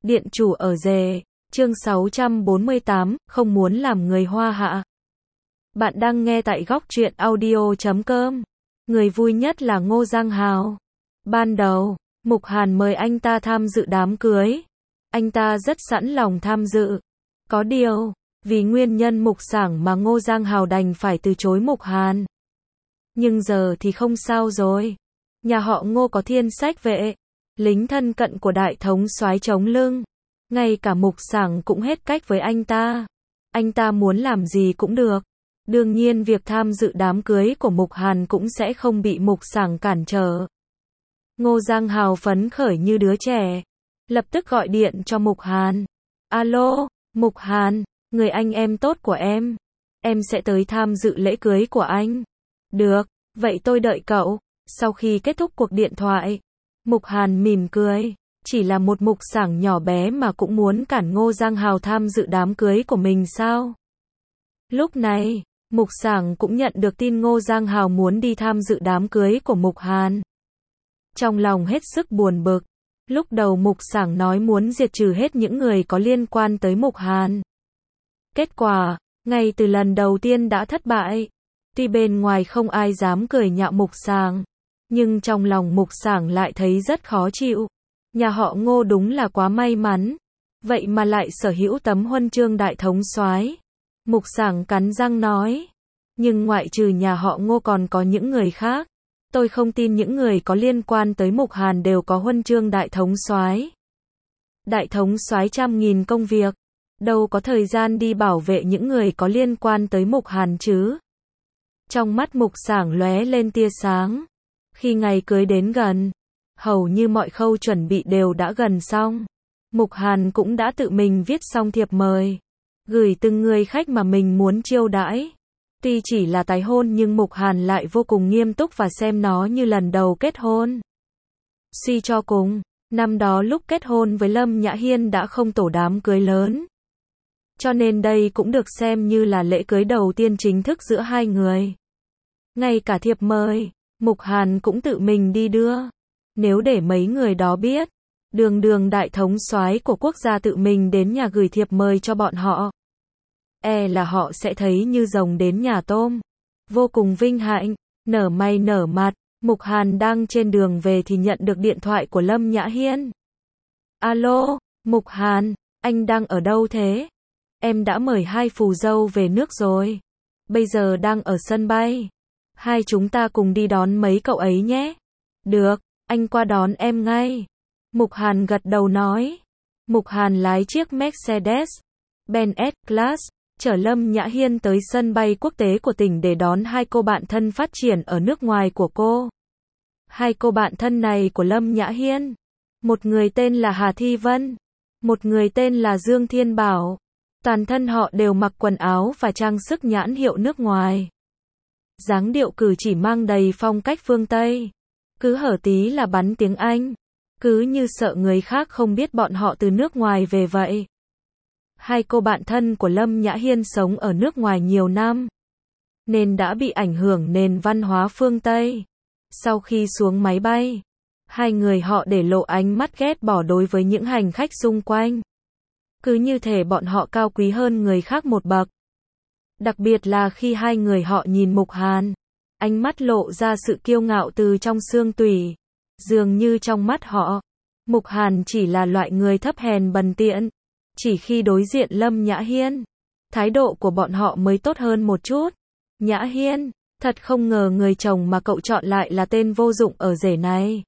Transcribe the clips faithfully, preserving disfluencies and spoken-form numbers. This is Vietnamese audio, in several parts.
Điện chủ ở rể, chương sáu trăm bốn mươi tám, không muốn làm người hoa hạ. Bạn đang nghe tại góc truyện audio chấm com. Người vui nhất là Ngô Giang Hào. Ban đầu, Mục Hàn mời anh ta tham dự đám cưới. Anh ta rất sẵn lòng tham dự. Có điều, vì nguyên nhân Mục Sảng mà Ngô Giang Hào đành phải từ chối Mục Hàn. Nhưng giờ thì không sao rồi. Nhà họ Ngô có thiên sách vệ, lính thân cận của đại thống soái chống lưng. Ngay cả Mục Sảng cũng hết cách với anh ta. Anh ta muốn làm gì cũng được. Đương nhiên việc tham dự đám cưới của Mục Hàn cũng sẽ không bị Mục Sảng cản trở. Ngô Giang Hào phấn khởi như đứa trẻ. Lập tức gọi điện cho Mục Hàn. Alo, Mục Hàn, người anh em tốt của em. Em sẽ tới tham dự lễ cưới của anh. Được, vậy tôi đợi cậu. Sau khi kết thúc cuộc điện thoại, Mục Hàn mỉm cười. Chỉ là một Mục Sảng nhỏ bé mà cũng muốn cản Ngô Giang Hào tham dự đám cưới của mình sao? Lúc này, Mục Sảng cũng nhận được tin Ngô Giang Hào muốn đi tham dự đám cưới của Mục Hàn. Trong lòng hết sức buồn bực. Lúc đầu Mục Sảng nói muốn diệt trừ hết những người có liên quan tới Mục Hàn. Kết quả, ngay từ lần đầu tiên đã thất bại. Tuy bên ngoài không ai dám cười nhạo Mục Sảng, nhưng trong lòng Mục Sảng lại thấy rất khó chịu. Nhà họ Ngô đúng là quá may mắn. Vậy mà lại sở hữu tấm huân chương đại thống soái. Mục Sảng cắn răng nói. Nhưng ngoại trừ nhà họ Ngô còn có những người khác. Tôi không tin những người có liên quan tới Mục Hàn đều có huân chương đại thống soái. Đại thống soái trăm nghìn công việc, đâu có thời gian đi bảo vệ những người có liên quan tới Mục Hàn chứ. Trong mắt Mục Sảng lóe lên tia sáng. Khi ngày cưới đến gần, hầu như mọi khâu chuẩn bị đều đã gần xong. Mục Hàn cũng đã tự mình viết xong thiệp mời, gửi từng người khách mà mình muốn chiêu đãi. Tuy chỉ là tái hôn nhưng Mục Hàn lại vô cùng nghiêm túc và xem nó như lần đầu kết hôn. Suy cho cùng, năm đó lúc kết hôn với Lâm Nhã Hiên đã không tổ đám cưới lớn. Cho nên đây cũng được xem như là lễ cưới đầu tiên chính thức giữa hai người. Ngay cả thiệp mời, Mục Hàn cũng tự mình đi đưa. Nếu để mấy người đó biết, đường đường đại thống soái của quốc gia tự mình đến nhà gửi thiệp mời cho bọn họ, e là họ sẽ thấy như rồng đến nhà tôm. Vô cùng vinh hạnh, nở mày nở mặt, Mục Hàn đang trên đường về thì nhận được điện thoại của Lâm Nhã Hiên. Alo, Mục Hàn, anh đang ở đâu thế? Em đã mời hai phù dâu về nước rồi. Bây giờ đang ở sân bay. Hai chúng ta cùng đi đón mấy cậu ấy nhé. Được, anh qua đón em ngay. Mục Hàn gật đầu nói. Mục Hàn lái chiếc Mercedes-Benz S-Class, chở Lâm Nhã Hiên tới sân bay quốc tế của tỉnh để đón hai cô bạn thân phát triển ở nước ngoài của cô. Hai cô bạn thân này của Lâm Nhã Hiên, một người tên là Hà Thi Vân, một người tên là Dương Thiên Bảo. Toàn thân họ đều mặc quần áo và trang sức nhãn hiệu nước ngoài. Dáng điệu cử chỉ mang đầy phong cách phương Tây. Cứ hở tí là bắn tiếng Anh. Cứ như sợ người khác không biết bọn họ từ nước ngoài về vậy. Hai cô bạn thân của Lâm Nhã Hiên sống ở nước ngoài nhiều năm, nên đã bị ảnh hưởng nền văn hóa phương Tây. Sau khi xuống máy bay, hai người họ để lộ ánh mắt ghét bỏ đối với những hành khách xung quanh. Cứ như thể bọn họ cao quý hơn người khác một bậc. Đặc biệt là khi hai người họ nhìn Mục Hàn, ánh mắt lộ ra sự kiêu ngạo từ trong xương tủy. Dường như trong mắt họ, Mục Hàn chỉ là loại người thấp hèn bần tiện. Chỉ khi đối diện Lâm Nhã Hiên, thái độ của bọn họ mới tốt hơn một chút. Nhã Hiên, thật không ngờ người chồng mà cậu chọn lại là tên vô dụng ở rể này.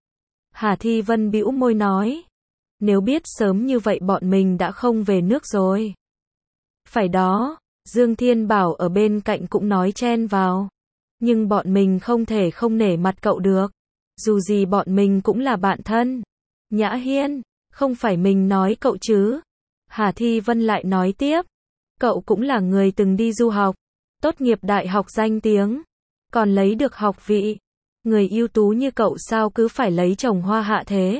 Hà Thi Vân bĩu môi nói. Nếu biết sớm như vậy bọn mình đã không về nước rồi. Phải đó, Dương Thiên Bảo ở bên cạnh cũng nói chen vào. Nhưng bọn mình không thể không nể mặt cậu được. Dù gì bọn mình cũng là bạn thân. Nhã Hiên, không phải mình nói cậu chứ. Hà Thi Vân lại nói tiếp. Cậu cũng là người từng đi du học, tốt nghiệp đại học danh tiếng, còn lấy được học vị. Người ưu tú như cậu sao cứ phải lấy chồng hoa hạ thế?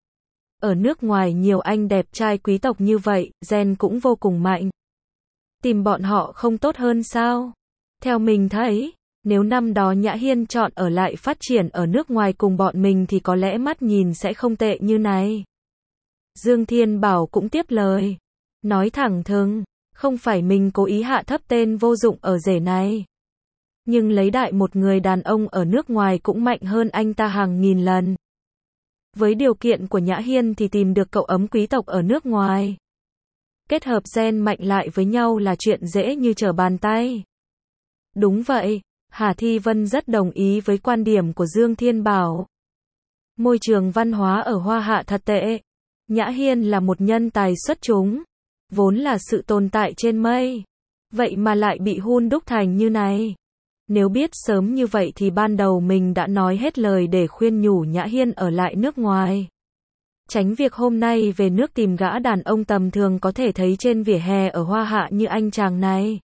Ở nước ngoài nhiều anh đẹp trai quý tộc như vậy, gen cũng vô cùng mạnh. Tìm bọn họ không tốt hơn sao? Theo mình thấy, nếu năm đó Nhã Hiên chọn ở lại phát triển ở nước ngoài cùng bọn mình thì có lẽ mắt nhìn sẽ không tệ như này. Dương Thiên Bảo cũng tiếp lời. Nói thẳng thừng, không phải mình cố ý hạ thấp tên vô dụng ở rể này. Nhưng lấy đại một người đàn ông ở nước ngoài cũng mạnh hơn anh ta hàng nghìn lần. Với điều kiện của Nhã Hiên thì tìm được cậu ấm quý tộc ở nước ngoài. Kết hợp gen mạnh lại với nhau là chuyện dễ như trở bàn tay. Đúng vậy, Hà Thi Vân rất đồng ý với quan điểm của Dương Thiên Bảo. Môi trường văn hóa ở Hoa Hạ thật tệ. Nhã Hiên là một nhân tài xuất chúng, vốn là sự tồn tại trên mây. Vậy mà lại bị hun đúc thành như này. Nếu biết sớm như vậy thì ban đầu mình đã nói hết lời để khuyên nhủ Nhã Hiên ở lại nước ngoài. Tránh việc hôm nay về nước tìm gã đàn ông tầm thường có thể thấy trên vỉa hè ở Hoa Hạ như anh chàng này.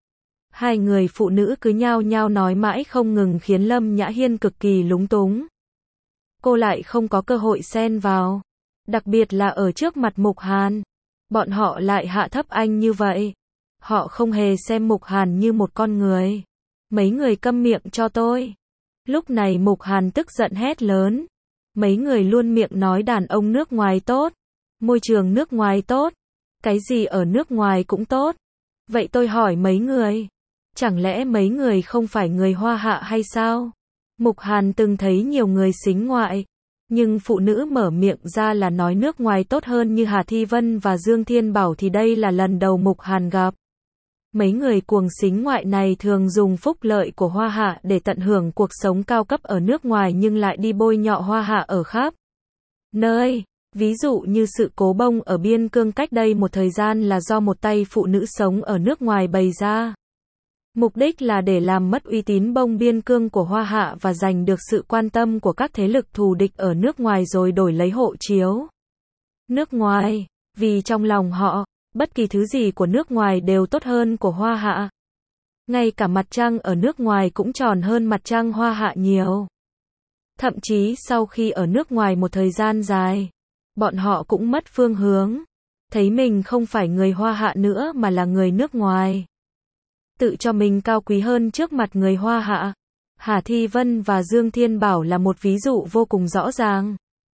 Hai người phụ nữ cứ nhao nhao nói mãi không ngừng khiến Lâm Nhã Hiên cực kỳ lúng túng. Cô lại không có cơ hội xen vào. Đặc biệt là ở trước mặt Mục Hàn. Bọn họ lại hạ thấp anh như vậy. Họ không hề xem Mục Hàn như một con người. Mấy người câm miệng cho tôi. Lúc này Mục Hàn tức giận hét lớn. Mấy người luôn miệng nói đàn ông nước ngoài tốt. Môi trường nước ngoài tốt. Cái gì ở nước ngoài cũng tốt. Vậy tôi hỏi mấy người. Chẳng lẽ mấy người không phải người Hoa Hạ hay sao? Mục Hàn từng thấy nhiều người sính ngoại. Nhưng phụ nữ mở miệng ra là nói nước ngoài tốt hơn như Hà Thi Vân và Dương Thiên Bảo thì đây là lần đầu Mục Hàn gặp. Mấy người cuồng sính ngoại này thường dùng phúc lợi của Hoa Hạ để tận hưởng cuộc sống cao cấp ở nước ngoài nhưng lại đi bôi nhọ Hoa Hạ ở khắp nơi. Ví dụ như sự cố bông ở biên cương cách đây một thời gian là do một tay phụ nữ sống ở nước ngoài bày ra. Mục đích là để làm mất uy tín bông biên cương của Hoa Hạ và giành được sự quan tâm của các thế lực thù địch ở nước ngoài rồi đổi lấy hộ chiếu nước ngoài, vì trong lòng họ, bất kỳ thứ gì của nước ngoài đều tốt hơn của Hoa Hạ. Ngay cả mặt trăng ở nước ngoài cũng tròn hơn mặt trăng Hoa Hạ nhiều. Thậm chí sau khi ở nước ngoài một thời gian dài, bọn họ cũng mất phương hướng, thấy mình không phải người Hoa Hạ nữa mà là người nước ngoài. Tự cho mình cao quý hơn trước mặt người Hoa Hạ. Hà Thi Vân và Dương Thiên Bảo là một ví dụ vô cùng rõ ràng.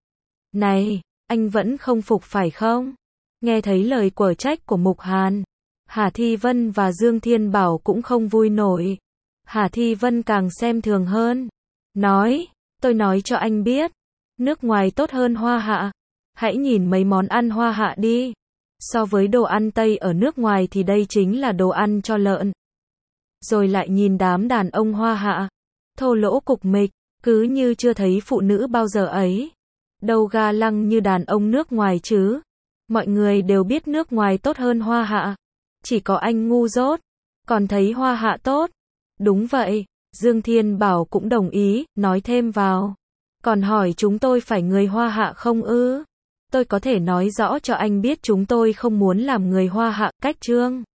Này, anh vẫn không phục phải không? Nghe thấy lời quở trách của Mục Hàn, Hà Thi Vân và Dương Thiên Bảo cũng không vui nổi. Hà Thi Vân càng xem thường hơn. Nói, tôi nói cho anh biết, nước ngoài tốt hơn Hoa Hạ. Hãy nhìn mấy món ăn Hoa Hạ đi. So với đồ ăn Tây ở nước ngoài thì đây chính là đồ ăn cho lợn. Rồi lại nhìn đám đàn ông Hoa Hạ, thô lỗ cục mịch, cứ như chưa thấy phụ nữ bao giờ ấy. Đâu ga lăng như đàn ông nước ngoài chứ. Mọi người đều biết nước ngoài tốt hơn Hoa Hạ. Chỉ có anh ngu dốt, còn thấy Hoa Hạ tốt. Đúng vậy, Dương Thiên Bảo cũng đồng ý, nói thêm vào. Còn hỏi chúng tôi phải người Hoa Hạ không ư? Tôi có thể nói rõ cho anh biết chúng tôi không muốn làm người Hoa Hạ, cách trương.